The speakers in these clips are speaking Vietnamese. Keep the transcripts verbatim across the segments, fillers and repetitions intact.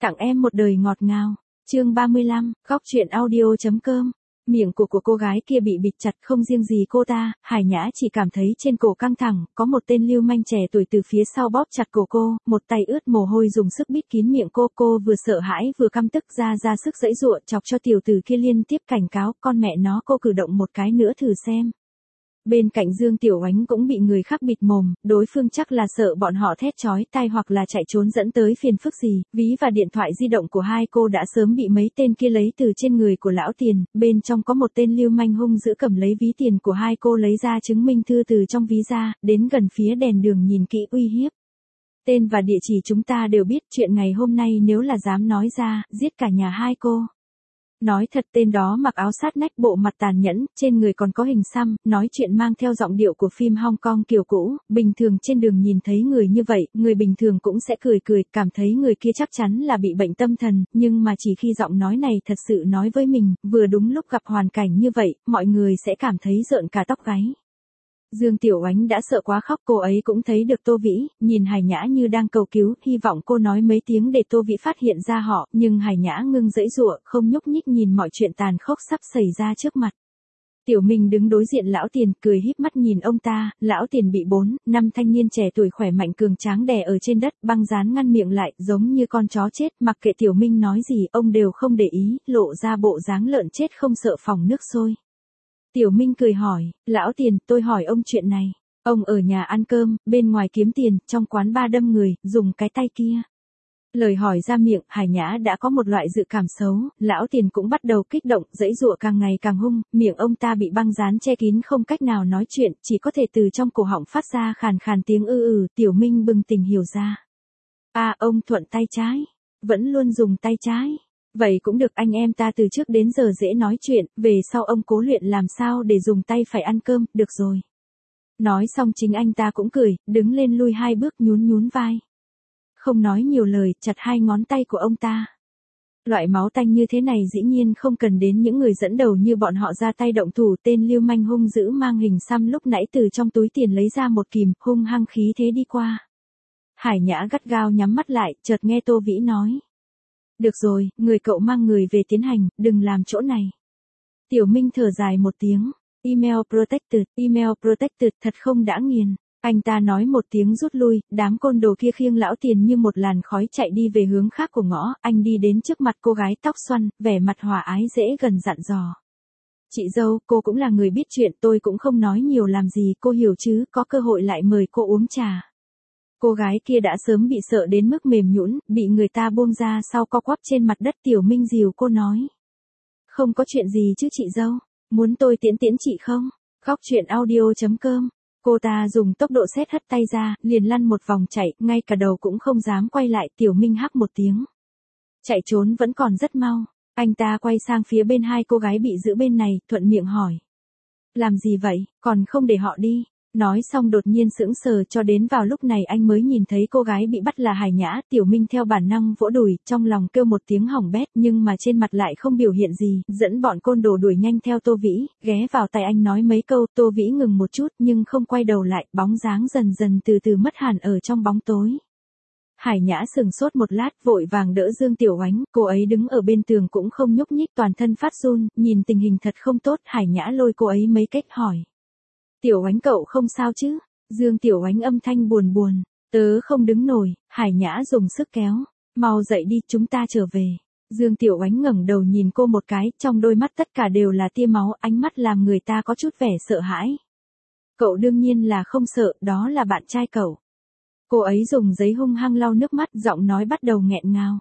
Tặng em một đời ngọt ngào. Chương ba mươi lăm, góc truyện audio chấm com. Miệng của của cô gái kia bị bịt chặt, không riêng gì cô ta, Hải Nhã chỉ cảm thấy trên cổ căng thẳng, có một tên lưu manh trẻ tuổi từ phía sau bóp chặt cổ cô, một tay ướt mồ hôi dùng sức bít kín miệng cô, cô vừa sợ hãi vừa căm tức ra ra sức giãy giụa chọc cho tiểu tử kia liên tiếp cảnh cáo, con mẹ nó cô cử động một cái nữa thử xem. Bên cạnh Dương Tiểu Oánh cũng bị người khác bịt mồm, đối phương chắc là sợ bọn họ thét chói tai hoặc là chạy trốn dẫn tới phiền phức gì, ví và điện thoại di động của hai cô đã sớm bị mấy tên kia lấy từ trên người của lão tiền, bên trong có một tên lưu manh hung dữ cầm lấy ví tiền của hai cô lấy ra chứng minh thư từ trong ví ra, đến gần phía đèn đường nhìn kỹ uy hiếp. Tên và địa chỉ chúng ta đều biết, chuyện ngày hôm nay nếu là dám nói ra, giết cả nhà hai cô. Nói thật, tên đó mặc áo sát nách, bộ mặt tàn nhẫn, trên người còn có hình xăm, nói chuyện mang theo giọng điệu của phim Hong Kong kiểu cũ, bình thường trên đường nhìn thấy người như vậy, người bình thường cũng sẽ cười cười, cảm thấy người kia chắc chắn là bị bệnh tâm thần, nhưng mà chỉ khi giọng nói này thật sự nói với mình, vừa đúng lúc gặp hoàn cảnh như vậy, mọi người sẽ cảm thấy rợn cả tóc gáy. Dương Tiểu Oánh đã sợ quá khóc, cô ấy cũng thấy được Tô Vĩ, nhìn Hải Nhã như đang cầu cứu, hy vọng cô nói mấy tiếng để Tô Vĩ phát hiện ra họ, nhưng Hải Nhã ngưng giãy giụa, không nhúc nhích nhìn mọi chuyện tàn khốc sắp xảy ra trước mặt. Tiểu Minh đứng đối diện lão tiền, cười híp mắt nhìn ông ta, lão tiền bị bốn, năm thanh niên trẻ tuổi khỏe mạnh cường tráng đè ở trên đất, băng dán ngăn miệng lại, giống như con chó chết, mặc kệ Tiểu Minh nói gì, ông đều không để ý, lộ ra bộ dáng lợn chết không sợ phỏng nước sôi. Tiểu Minh cười hỏi, lão tiền, tôi hỏi ông chuyện này. Ông ở nhà ăn cơm, bên ngoài kiếm tiền, trong quán ba đâm người, dùng cái tay kia. Lời hỏi ra miệng, Hải Nhã đã có một loại dự cảm xấu, lão tiền cũng bắt đầu kích động, giãy giụa càng ngày càng hung, miệng ông ta bị băng dán che kín không cách nào nói chuyện, chỉ có thể từ trong cổ họng phát ra khàn khàn tiếng ư ừ, Tiểu Minh bừng tỉnh hiểu ra. À, ông thuận tay trái, vẫn luôn dùng tay trái. Vậy cũng được, anh em ta từ trước đến giờ dễ nói chuyện, về sau ông cố luyện làm sao để dùng tay phải ăn cơm, được rồi. Nói xong chính anh ta cũng cười, đứng lên lui hai bước nhún nhún vai. Không nói nhiều lời, chặt hai ngón tay của ông ta. Loại máu tanh như thế này dĩ nhiên không cần đến những người dẫn đầu như bọn họ ra tay động thủ, tên lưu manh hung dữ mang hình xăm lúc nãy từ trong túi tiền lấy ra một kìm, hung hăng khí thế đi qua. Hải Nhã gắt gao nhắm mắt lại, chợt nghe Tô Vĩ nói. Được rồi, người cậu mang người về tiến hành, đừng làm chỗ này. Tiểu Minh thở dài một tiếng, email protected, email protected, thật không đã nghiền. Anh ta nói một tiếng rút lui, đám côn đồ kia khiêng lão tiền như một làn khói chạy đi về hướng khác của ngõ, anh đi đến trước mặt cô gái tóc xoăn, vẻ mặt hòa ái dễ gần dặn dò. Chị dâu, cô cũng là người biết chuyện, tôi cũng không nói nhiều làm gì, cô hiểu chứ, có cơ hội lại mời cô uống trà. Cô gái kia đã sớm bị sợ đến mức mềm nhũn, bị người ta buông ra sau co quắp trên mặt đất. Tiểu Minh dìu cô nói. Không có chuyện gì chứ chị dâu, muốn tôi tiễn tiễn chị không? Góc truyện audio chấm com. Cô ta dùng tốc độ sét hất tay ra, liền lăn một vòng chạy, ngay cả đầu cũng không dám quay lại. Tiểu Minh hắc một tiếng. Chạy trốn vẫn còn rất mau. Anh ta quay sang phía bên hai cô gái bị giữ bên này, thuận miệng hỏi. Làm gì vậy, còn không để họ đi? Nói xong đột nhiên sững sờ, cho đến vào lúc này anh mới nhìn thấy cô gái bị bắt là Hải Nhã. Tiểu Minh theo bản năng vỗ đùi, trong lòng kêu một tiếng hỏng bét, nhưng mà trên mặt lại không biểu hiện gì, dẫn bọn côn đồ đuổi nhanh theo Tô Vĩ, ghé vào tai anh nói mấy câu. Tô Vĩ ngừng một chút nhưng không quay đầu lại, bóng dáng dần dần từ từ mất hẳn ở trong bóng tối. Hải Nhã sừng sốt một lát, vội vàng đỡ Dương Tiểu Oánh, cô ấy đứng ở bên tường cũng không nhúc nhích, toàn thân phát run, nhìn tình hình thật không tốt. Hải Nhã lôi cô ấy mấy cách hỏi. Tiểu Oánh cậu không sao chứ? Dương Tiểu Oánh âm thanh buồn buồn. Tớ không đứng nổi. Hải Nhã dùng sức kéo. Mau dậy đi, chúng ta trở về. Dương Tiểu Oánh ngẩng đầu nhìn cô một cái, trong đôi mắt tất cả đều là tia máu, ánh mắt làm người ta có chút vẻ sợ hãi. Cậu đương nhiên là không sợ, đó là bạn trai cậu. Cô ấy dùng giấy hung hăng lau nước mắt, giọng nói bắt đầu nghẹn ngào.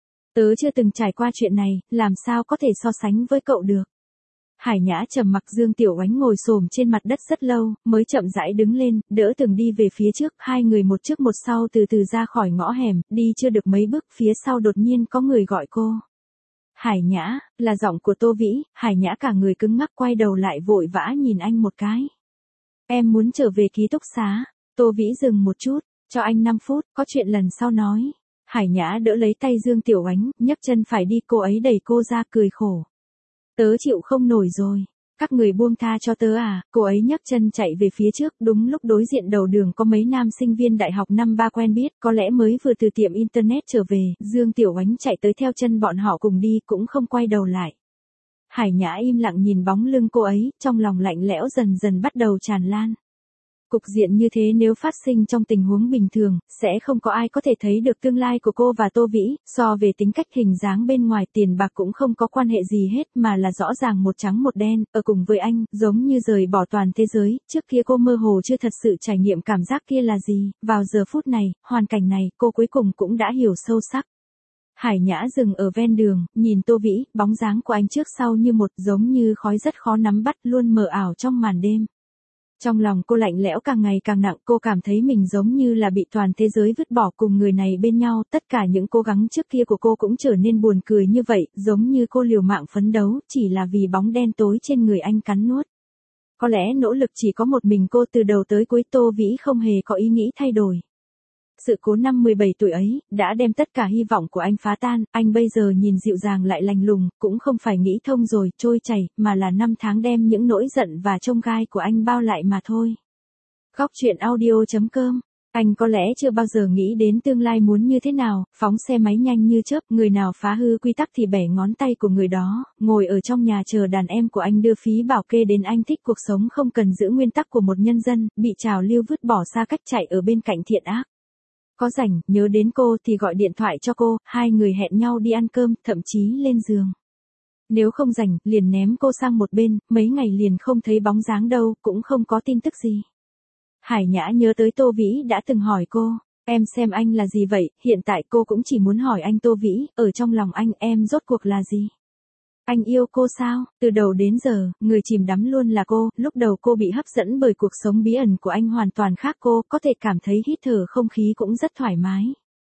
Tớ chưa từng trải qua chuyện này, làm sao có thể so sánh với cậu được. Hải Nhã trầm mặc. Dương Tiểu Oánh ngồi xổm trên mặt đất rất lâu, mới chậm rãi đứng lên, đỡ Tường đi về phía trước, hai người một trước một sau từ từ ra khỏi ngõ hẻm, đi chưa được mấy bước, phía sau đột nhiên có người gọi cô. Hải Nhã, là giọng của Tô Vĩ. Hải Nhã cả người cứng ngắc, quay đầu lại vội vã nhìn anh một cái. Em muốn trở về ký túc xá. Tô Vĩ dừng một chút, cho anh năm phút, có chuyện lần sau nói. Hải Nhã đỡ lấy tay Dương Tiểu Oánh, nhấc chân phải đi, cô ấy đẩy cô ra cười khổ. Tớ chịu không nổi rồi. các người buông tha cho tớ à, cô ấy nhấc chân chạy về phía trước, đúng lúc đối diện đầu đường có mấy nam sinh viên đại học năm ba quen biết, có lẽ mới vừa từ tiệm internet trở về, Dương Tiểu Oánh chạy tới theo chân bọn họ cùng đi, cũng không quay đầu lại. Hải Nhã im lặng nhìn bóng lưng cô ấy, trong lòng lạnh lẽo dần dần bắt đầu tràn lan. Cục diện như thế nếu phát sinh trong tình huống bình thường, sẽ không có ai có thể thấy được tương lai của cô và Tô Vĩ, so về tính cách hình dáng bên ngoài tiền bạc cũng không có quan hệ gì hết mà là rõ ràng một trắng một đen, ở cùng với anh, giống như rời bỏ toàn thế giới, trước kia cô mơ hồ chưa thật sự trải nghiệm cảm giác kia là gì, vào giờ phút này, hoàn cảnh này, cô cuối cùng cũng đã hiểu sâu sắc. Hải Nhã dừng ở ven đường, nhìn Tô Vĩ, bóng dáng của anh trước sau như một, giống như khói rất khó nắm bắt, luôn mờ ảo trong màn đêm. Trong lòng cô lạnh lẽo càng ngày càng nặng, cô cảm thấy mình giống như là bị toàn thế giới vứt bỏ cùng người này bên nhau, tất cả những cố gắng trước kia của cô cũng trở nên buồn cười như vậy, giống như cô liều mạng phấn đấu, chỉ là vì bóng đen tối trên người anh cắn nuốt. Có lẽ nỗ lực chỉ có một mình cô từ đầu tới cuối, Tô Vĩ không hề có ý nghĩ thay đổi. Sự cố năm mười bảy tuổi ấy, đã đem tất cả hy vọng của anh phá tan, anh bây giờ nhìn dịu dàng lại lành lùng, cũng không phải nghĩ thông rồi, trôi chảy, mà là năm tháng đem những nỗi giận và chông gai của anh bao lại mà thôi. Góc truyện audio chấm com. Anh có lẽ chưa bao giờ nghĩ đến tương lai muốn như thế nào, phóng xe máy nhanh như chớp, người nào phá hư quy tắc thì bẻ ngón tay của người đó, ngồi ở trong nhà chờ đàn em của anh đưa phí bảo kê đến, anh thích cuộc sống không cần giữ nguyên tắc của một nhân dân, bị trào lưu vứt bỏ xa cách chạy ở bên cạnh thiện ác. Có rảnh, nhớ đến cô thì gọi điện thoại cho cô, hai người hẹn nhau đi ăn cơm, thậm chí lên giường. Nếu không rảnh, liền ném cô sang một bên, mấy ngày liền không thấy bóng dáng đâu, cũng không có tin tức gì. Hải Nhã nhớ tới Tô Vĩ đã từng hỏi cô, em xem anh là gì vậy, hiện tại cô cũng chỉ muốn hỏi anh Tô Vĩ, ở trong lòng anh em rốt cuộc là gì? Anh yêu cô sao? Từ đầu đến giờ, người chìm đắm luôn là cô, lúc đầu cô bị hấp dẫn bởi cuộc sống bí ẩn của anh hoàn toàn khác, cô có thể cảm thấy hít thở không khí cũng rất thoải mái.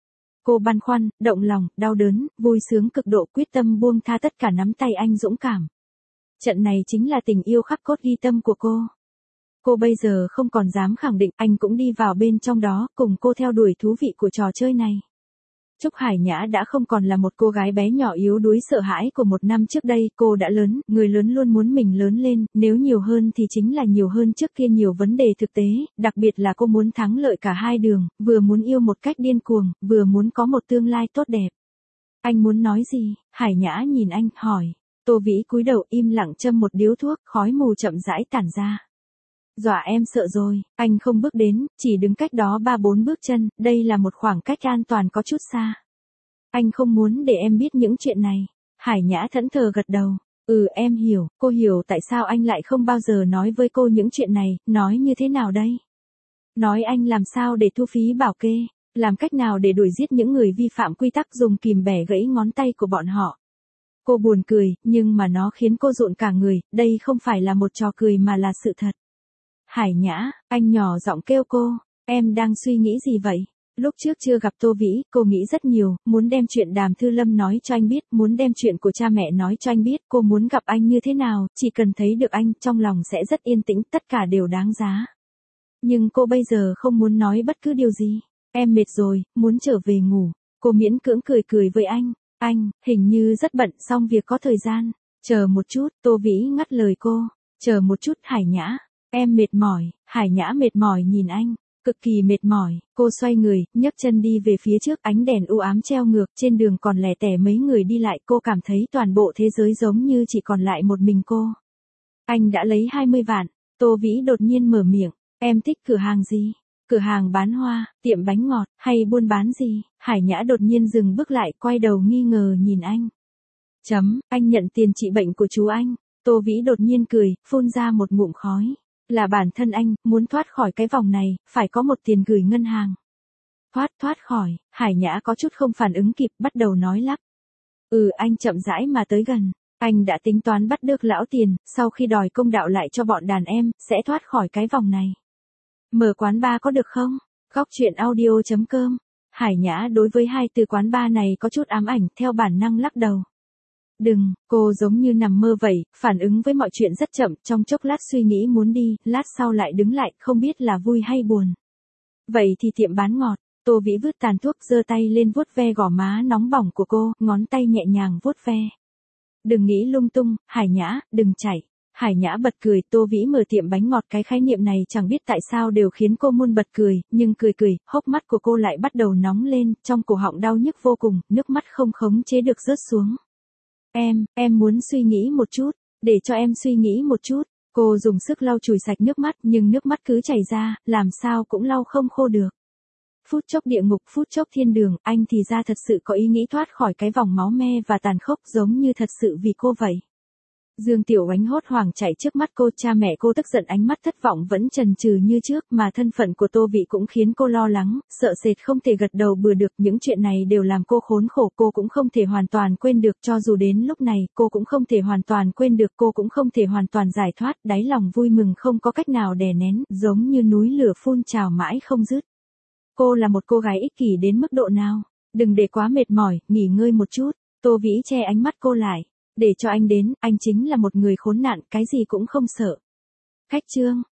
Cô băn khoăn, động lòng, đau đớn, vui sướng cực độ, quyết tâm buông tha tất cả, nắm tay anh dũng cảm. Trận này chính là tình yêu khắc cốt ghi tâm của cô. Cô bây giờ không còn dám khẳng định, anh cũng đi vào bên trong đó, cùng cô theo đuổi thú vị của trò chơi này. Trúc Hải Nhã đã không còn là một cô gái bé nhỏ yếu đuối sợ hãi của một năm trước đây, cô đã lớn, người lớn luôn muốn mình lớn lên, nếu nhiều hơn thì chính là nhiều hơn trước kia nhiều vấn đề thực tế, đặc biệt là cô muốn thắng lợi cả hai đường, vừa muốn yêu một cách điên cuồng, vừa muốn có một tương lai tốt đẹp. Anh muốn nói gì? Hải Nhã nhìn anh, hỏi. Tô Vĩ cúi đầu im lặng châm một điếu thuốc, khói mù chậm rãi tản ra. Dọa em sợ rồi, anh không bước đến, chỉ đứng cách đó ba bốn bước chân, đây là một khoảng cách an toàn có chút xa. Anh không muốn để em biết những chuyện này. Hải Nhã thẫn thờ gật đầu. Ừ, em hiểu, cô hiểu tại sao anh lại không bao giờ nói với cô những chuyện này, nói như thế nào đây? Nói anh làm sao để thu phí bảo kê, làm cách nào để đuổi giết những người vi phạm quy tắc, dùng kìm bẻ gãy ngón tay của bọn họ. Cô buồn cười, nhưng mà nó khiến cô rộn cả người, đây không phải là một trò cười mà là sự thật. Hải Nhã, anh nhỏ giọng kêu cô, em đang suy nghĩ gì vậy? Lúc trước chưa gặp Tô Vĩ, cô nghĩ rất nhiều, muốn đem chuyện Đàm Thư Lâm nói cho anh biết, muốn đem chuyện của cha mẹ nói cho anh biết, cô muốn gặp anh như thế nào, chỉ cần thấy được anh, trong lòng sẽ rất yên tĩnh, tất cả đều đáng giá. Nhưng cô bây giờ không muốn nói bất cứ điều gì. Em mệt rồi, muốn trở về ngủ. Cô miễn cưỡng cười cười với anh. Anh, hình như rất bận, xong việc có thời gian. Chờ một chút, Tô Vĩ ngắt lời cô. Chờ một chút, Hải Nhã. Em mệt mỏi. Hải Nhã mệt mỏi nhìn anh. Cực kỳ mệt mỏi, cô xoay người, nhấc chân đi về phía trước, ánh đèn u ám treo ngược, trên đường còn lẻ tẻ mấy người đi lại, cô cảm thấy toàn bộ thế giới giống như chỉ còn lại một mình cô. Anh đã lấy hai mươi vạn, Tô Vĩ đột nhiên mở miệng, em thích cửa hàng gì? Cửa hàng bán hoa, tiệm bánh ngọt, hay buôn bán gì? Hải Nhã đột nhiên dừng bước lại, quay đầu nghi ngờ nhìn anh. Chấm, anh nhận tiền trị bệnh của chú anh. Tô Vĩ đột nhiên cười, phun ra một ngụm khói. Là bản thân anh, muốn thoát khỏi cái vòng này, phải có một tiền gửi ngân hàng. Thoát, thoát khỏi, Hải Nhã có chút không phản ứng kịp, bắt đầu nói lắp. Ừ, anh chậm rãi mà tới gần. Anh đã tính toán bắt được lão tiền, sau khi đòi công đạo lại cho bọn đàn em, sẽ thoát khỏi cái vòng này. Mở quán bar có được không? Góc truyện audio chấm com. Hải Nhã đối với hai từ quán bar này có chút ám ảnh, theo bản năng lắc đầu. Đừng, cô giống như nằm mơ vậy, phản ứng với mọi chuyện rất chậm, trong chốc lát suy nghĩ muốn đi, lát sau lại đứng lại, không biết là vui hay buồn. Vậy thì tiệm bán ngọt. Tô Vĩ vứt tàn thuốc, giơ tay lên vuốt ve gò má nóng bỏng của cô, ngón tay nhẹ nhàng vuốt ve. Đừng nghĩ lung tung, Hải Nhã, đừng chạy. Hải Nhã bật cười, Tô Vĩ mở tiệm bánh ngọt, cái khái niệm này chẳng biết tại sao đều khiến cô muốn bật cười, nhưng cười cười, hốc mắt của cô lại bắt đầu nóng lên, trong cổ họng đau nhức vô cùng, nước mắt không khống chế được rớt xuống. Em, em muốn suy nghĩ một chút, để cho em suy nghĩ một chút. Cô dùng sức lau chùi sạch nước mắt nhưng nước mắt cứ chảy ra, làm sao cũng lau không khô được. Phút chốc địa ngục, phút chốc thiên đường, anh thì ra thật sự có ý nghĩ thoát khỏi cái vòng máu me và tàn khốc giống như thật sự vì cô vậy. Dương Tiểu Oánh hốt hoảng chạy trước mắt cô, cha mẹ cô tức giận, ánh mắt thất vọng vẫn chần chừ như trước, mà thân phận của Tô Vĩ cũng khiến cô lo lắng, sợ sệt không thể gật đầu bừa được, những chuyện này đều làm cô khốn khổ, cô cũng không thể hoàn toàn quên được, cho dù đến lúc này, cô cũng không thể hoàn toàn quên được, cô cũng không thể hoàn toàn giải thoát, đáy lòng vui mừng không có cách nào đè nén, giống như núi lửa phun trào mãi không dứt. Cô là một cô gái ích kỷ đến mức độ nào? Đừng để quá mệt mỏi, nghỉ ngơi một chút. Tô Vĩ che ánh mắt cô lại. Để cho anh đến, anh chính là một người khốn nạn, cái gì cũng không sợ. Khách trương,